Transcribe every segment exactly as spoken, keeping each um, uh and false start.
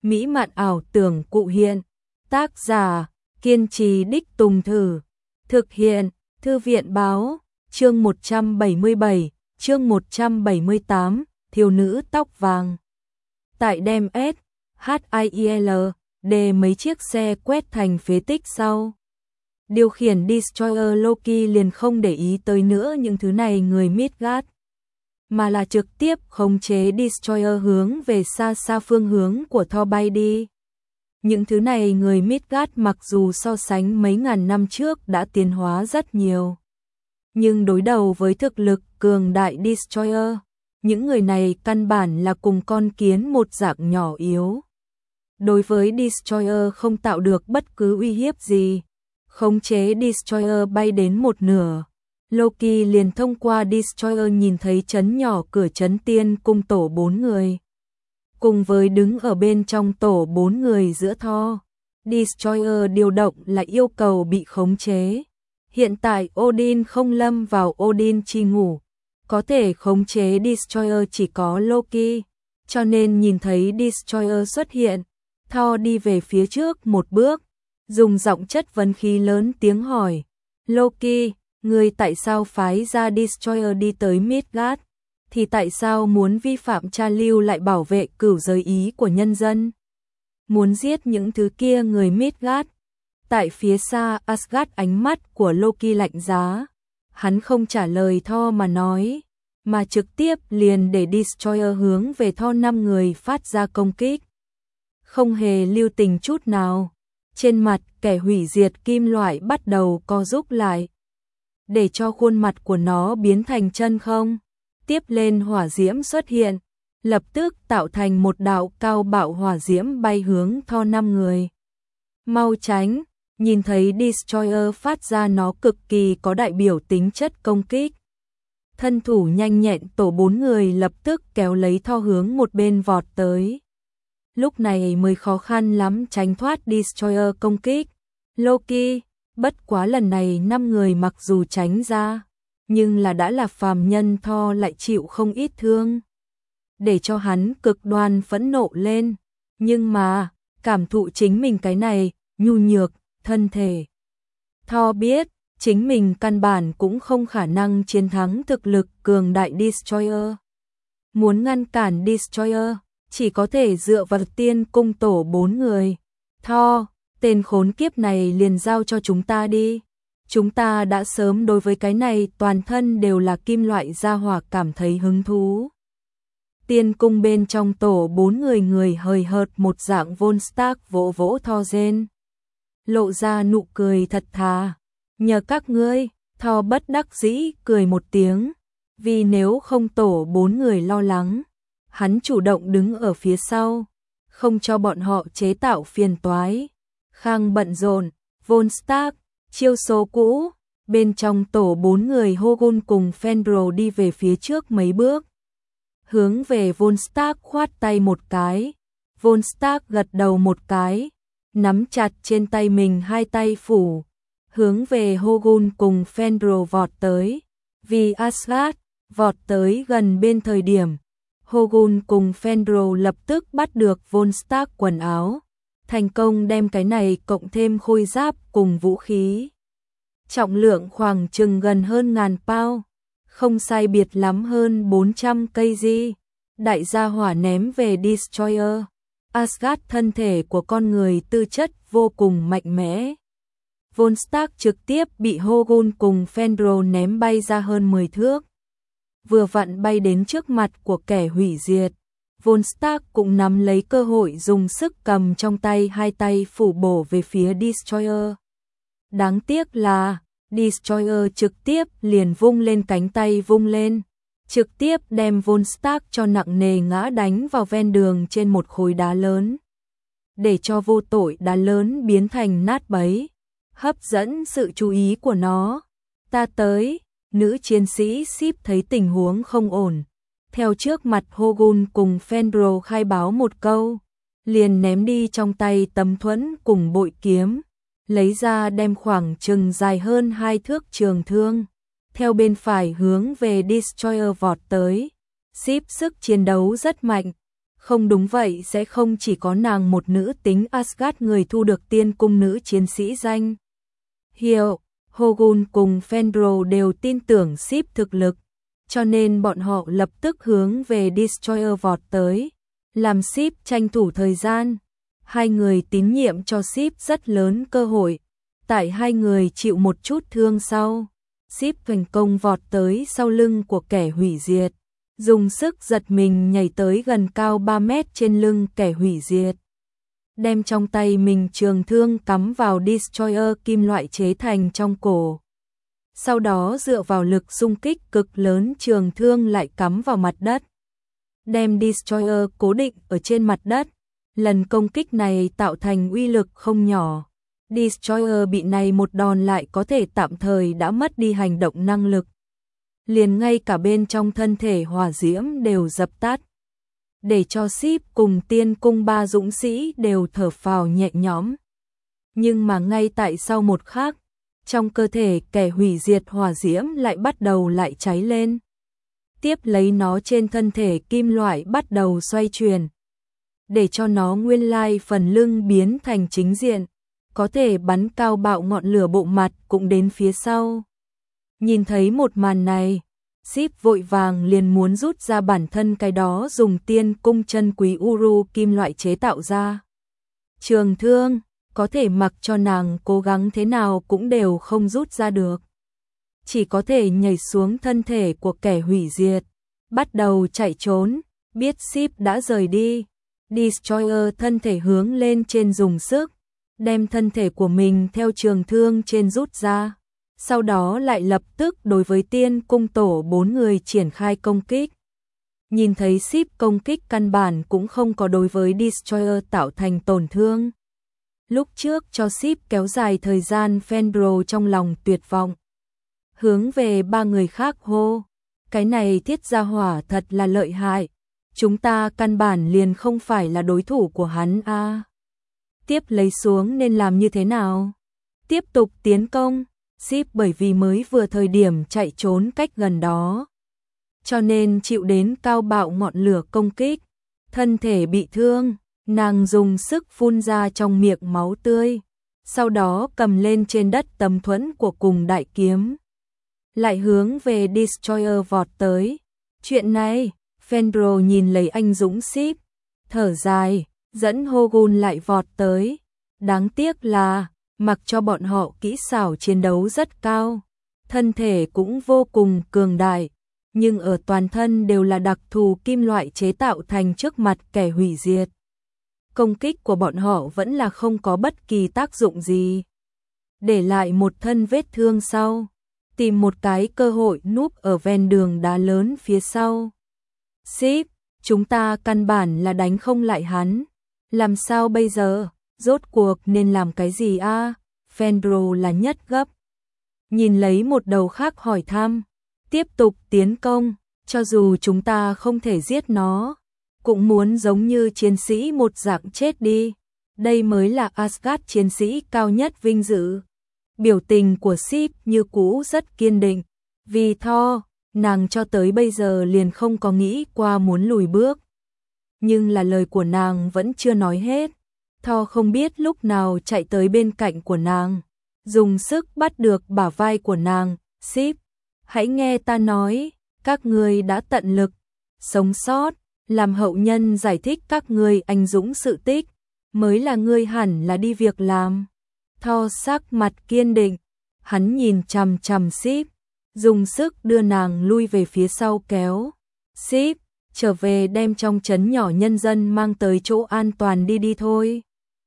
mỹ mạn ảo tưởng cụ hiện. Tác giả, kiên trì đích tùng thử. Thực hiện, Thư viện Báo. Chương một trăm bảy mươi bảy, chương một trăm bảy mươi tám, thiếu nữ tóc vàng. Tại đem S, H I I L, D mấy chiếc xe quét thành phế tích sau. Điều khiển Destroyer Loki liền không để ý tới nữa những thứ này người Midgard, mà là trực tiếp khống chế Destroyer hướng về xa xa phương hướng của Thor bay đi. Những thứ này người Midgard mặc dù so sánh mấy ngàn năm trước đã tiến hóa rất nhiều, nhưng đối đầu với thực lực cường đại Destroyer, những người này căn bản là cùng con kiến một dạng nhỏ yếu. Đối với Destroyer không tạo được bất cứ uy hiếp gì. Khống chế Destroyer bay đến một nửa, Loki liền thông qua Destroyer nhìn thấy trấn nhỏ cửa trấn tiên cung tổ bốn người. Cùng với đứng ở bên trong tổ bốn người giữa Thor, Destroyer điều động là yêu cầu bị khống chế. Hiện tại Odin không lâm vào Odin chi ngủ, có thể khống chế Destroyer chỉ có Loki, cho nên nhìn thấy Destroyer xuất hiện, Thor đi về phía trước một bước, dùng giọng chất vấn khí lớn tiếng hỏi, Loki, ngươi tại sao phái ra Destroyer đi tới Midgard, thì tại sao muốn vi phạm cha lưu lại bảo vệ cửu giới ý của nhân dân? Muốn giết những thứ kia người Midgard. Tại phía xa Asgard ánh mắt của Loki lạnh giá, hắn không trả lời Thor mà nói, mà trực tiếp liền để Destroyer hướng về Thor năm người phát ra công kích. Không hề lưu tình chút nào. Trên mặt kẻ hủy diệt kim loại bắt đầu co rúm lại, để cho khuôn mặt của nó biến thành chân không. Tiếp lên hỏa diễm xuất hiện, lập tức tạo thành một đạo cao bạo hỏa diễm bay hướng Thor năm người. Mau tránh, nhìn thấy Destroyer phát ra nó cực kỳ có đại biểu tính chất công kích. Thân thủ nhanh nhẹn tổ bốn người lập tức kéo lấy Thor hướng một bên vọt tới. Lúc này mới khó khăn lắm tránh thoát Destroyer công kích. Loki, bất quá lần này năm người mặc dù tránh ra, nhưng là đã là phàm nhân Thor lại chịu không ít thương, để cho hắn cực đoan phẫn nộ lên. Nhưng mà, cảm thụ chính mình cái này, nhu nhược, thân thể. Thor biết, chính mình căn bản cũng không khả năng chiến thắng thực lực cường đại Destroyer. Muốn ngăn cản Destroyer, chỉ có thể dựa vào tiên cung tổ bốn người. Thor, tên khốn kiếp này liền giao cho chúng ta đi. Chúng ta đã sớm đối với cái này toàn thân đều là kim loại gia hỏa cảm thấy hứng thú. Tiên cung bên trong tổ bốn người người hời hợt một dạng Von Stark vỗ vỗ Thor rên, lộ ra nụ cười thật thà. Nhờ các ngươi, Thor bất đắc dĩ cười một tiếng, vì nếu không tổ bốn người lo lắng. Hắn chủ động đứng ở phía sau, không cho bọn họ chế tạo phiền toái. Khang bận rộn, Von Stark, chiêu số cũ, bên trong tổ bốn người Hogun cùng Fenrir đi về phía trước mấy bước. Hướng về Von Stark khoát tay một cái, Von Stark gật đầu một cái, nắm chặt trên tay mình hai tay phủ, hướng về Hogun cùng Fenrir vọt tới. Vì Asgard, vọt tới gần bên thời điểm, Hogun cùng Fenrir lập tức bắt được Von Stark quần áo, thành công đem cái này cộng thêm khôi giáp cùng vũ khí. Trọng lượng khoảng chừng gần hơn ngàn pound, không sai biệt lắm hơn bốn trăm cây di. Đại gia hỏa ném về Destroyer. Asgard thân thể của con người tư chất vô cùng mạnh mẽ. Von Stark trực tiếp bị Hogun cùng Fenrir ném bay ra hơn mười thước. Vừa vặn bay đến trước mặt của kẻ hủy diệt. Von Stark cũng nắm lấy cơ hội dùng sức cầm trong tay hai tay phủ bổ về phía Destroyer. Đáng tiếc là, Destroyer trực tiếp liền vung lên cánh tay vung lên, trực tiếp đem Von Stark cho nặng nề ngã đánh vào ven đường trên một khối đá lớn, để cho vô tội đá lớn biến thành nát bấy, hấp dẫn sự chú ý của nó. Ta tới, nữ chiến sĩ Sif thấy tình huống không ổn, theo trước mặt Hogun cùng Fenrir khai báo một câu, liền ném đi trong tay tấm thuẫn cùng bội kiếm, lấy ra đem khoảng chừng dài hơn hai thước trường thương, theo bên phải hướng về Destroyer vọt tới. Sif sức chiến đấu rất mạnh, Không đúng vậy sẽ không chỉ có nàng một nữ tính Asgard người thu được tiên cung nữ chiến sĩ danh hiệu. Hogun cùng Fenrir đều tin tưởng Sif thực lực, cho nên bọn họ lập tức hướng về Destroyer vọt tới, làm Sif tranh thủ thời gian. Hai người tín nhiệm cho Sif rất lớn cơ hội. Tại hai người chịu một chút thương sau, Sif thành công vọt tới sau lưng của kẻ hủy diệt, dùng sức giật mình nhảy tới gần cao ba mét trên lưng kẻ hủy diệt, đem trong tay mình trường thương cắm vào Destroyer kim loại chế thành trong cổ. Sau đó dựa vào lực xung kích cực lớn trường thương lại cắm vào mặt đất, đem Destroyer cố định ở trên mặt đất. Lần công kích này tạo thành uy lực không nhỏ. Destroyer bị này một đòn lại có thể tạm thời đã mất đi hành động năng lực. Liền ngay cả bên trong thân thể hỏa diễm đều dập tắt. Để cho Sif cùng tiên cung ba dũng sĩ đều thở phào nhẹ nhõm. Nhưng mà ngay tại sau một khắc, trong cơ thể kẻ hủy diệt hỏa diễm lại bắt đầu lại cháy lên. Tiếp lấy nó trên thân thể kim loại bắt đầu xoay chuyển, để cho nó nguyên lai phần lưng biến thành chính diện, có thể bắn cao bạo ngọn lửa bộ mặt cũng đến phía sau. Nhìn thấy một màn này, Sif vội vàng liền muốn rút ra bản thân cái đó dùng tiên cung chân quý Uru kim loại chế tạo ra trường thương, có thể mặc cho nàng cố gắng thế nào cũng đều không rút ra được. Chỉ có thể nhảy xuống thân thể của kẻ hủy diệt, bắt đầu chạy trốn. Biết Sif đã rời đi, Destroyer thân thể hướng lên trên dùng sức, đem thân thể của mình theo trường thương trên rút ra. Sau đó lại lập tức đối với tiên cung tổ bốn người triển khai công kích. Nhìn thấy Sif công kích căn bản cũng không có đối với Destroyer tạo thành tổn thương. Lúc trước cho Sif kéo dài thời gian, Fenrir trong lòng tuyệt vọng, hướng về ba người khác hô: cái này thiết gia hỏa thật là lợi hại, chúng ta căn bản liền không phải là đối thủ của hắn a. À. Tiếp lấy xuống nên làm như thế nào? Tiếp tục tiến công. Sif bởi vì mới vừa thời điểm chạy trốn cách gần đó, cho nên chịu đến cao bạo ngọn lửa công kích, thân thể bị thương, nàng dùng sức phun ra trong miệng máu tươi, sau đó cầm lên trên đất tấm thuẫn của cùng đại kiếm, lại hướng về Destroyer vọt tới. Chuyện này, Fenrir nhìn lấy anh dũng Sif, thở dài, dẫn Hogun lại vọt tới. Đáng tiếc là mặc cho bọn họ kỹ xảo chiến đấu rất cao, thân thể cũng vô cùng cường đại, nhưng ở toàn thân đều là đặc thù kim loại chế tạo thành trước mặt kẻ hủy diệt. Công kích của bọn họ vẫn là không có bất kỳ tác dụng gì. Để lại một thân vết thương sau, tìm một cái cơ hội núp ở ven đường đá lớn phía sau. Sif, chúng ta căn bản là đánh không lại hắn. Làm sao bây giờ? Rốt cuộc nên làm cái gì a? À? Fenrir là nhất gấp. Nhìn lấy một đầu khác hỏi thăm. Tiếp tục tiến công, cho dù chúng ta không thể giết nó, cũng muốn giống như chiến sĩ một dạng chết đi. Đây mới là Asgard chiến sĩ cao nhất vinh dự. Biểu tình của Sif như cũ rất kiên định. Vì Thor, nàng cho tới bây giờ liền không có nghĩ qua muốn lùi bước. Nhưng là lời của nàng vẫn chưa nói hết. Thor không biết lúc nào chạy tới bên cạnh của nàng, dùng sức bắt được bả vai của nàng. Sif, hãy nghe ta nói, các ngươi đã tận lực sống sót, làm hậu nhân giải thích các ngươi anh dũng sự tích, mới là ngươi hẳn là đi việc làm. Thor sắc mặt kiên định, hắn nhìn chằm chằm Sif, dùng sức đưa nàng lui về phía sau kéo. Sif, trở về đem trong trấn nhỏ nhân dân mang tới chỗ an toàn đi đi thôi.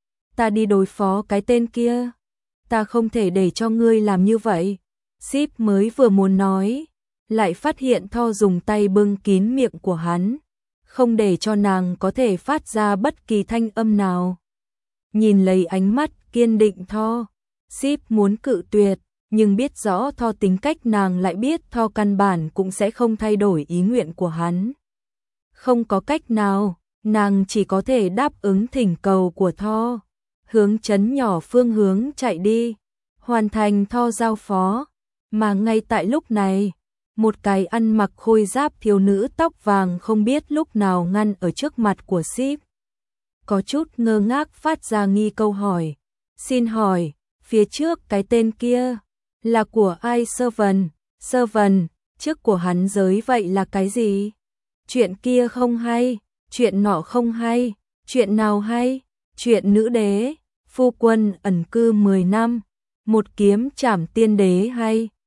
Ta đi đối phó cái tên kia. Ta không thể để cho ngươi làm như vậy. Sif mới vừa muốn nói, lại phát hiện Thor dùng tay bưng kín miệng của hắn, không để cho nàng có thể phát ra bất kỳ thanh âm nào. Nhìn lấy ánh mắt kiên định Thor, Sif muốn cự tuyệt, nhưng biết rõ Thor tính cách, nàng lại biết Thor căn bản cũng sẽ không thay đổi ý nguyện của hắn. Không có cách nào, nàng chỉ có thể đáp ứng thỉnh cầu của Thor, hướng trấn nhỏ phương hướng chạy đi, hoàn thành Thor giao phó. Mà ngay tại lúc này, Một cái ăn mặc khôi giáp thiếu nữ tóc vàng không biết lúc nào ngăn ở trước mặt của Sip. Có chút ngơ ngác phát ra nghi câu hỏi. Xin hỏi, phía trước cái tên kia là của ai? Servant, Servant, trước của hắn giới vậy là cái gì? Chuyện kia không hay, chuyện nọ không hay, chuyện nào hay? Chuyện nữ đế, phu quân ẩn cư mười năm, một kiếm trảm tiên đế hay?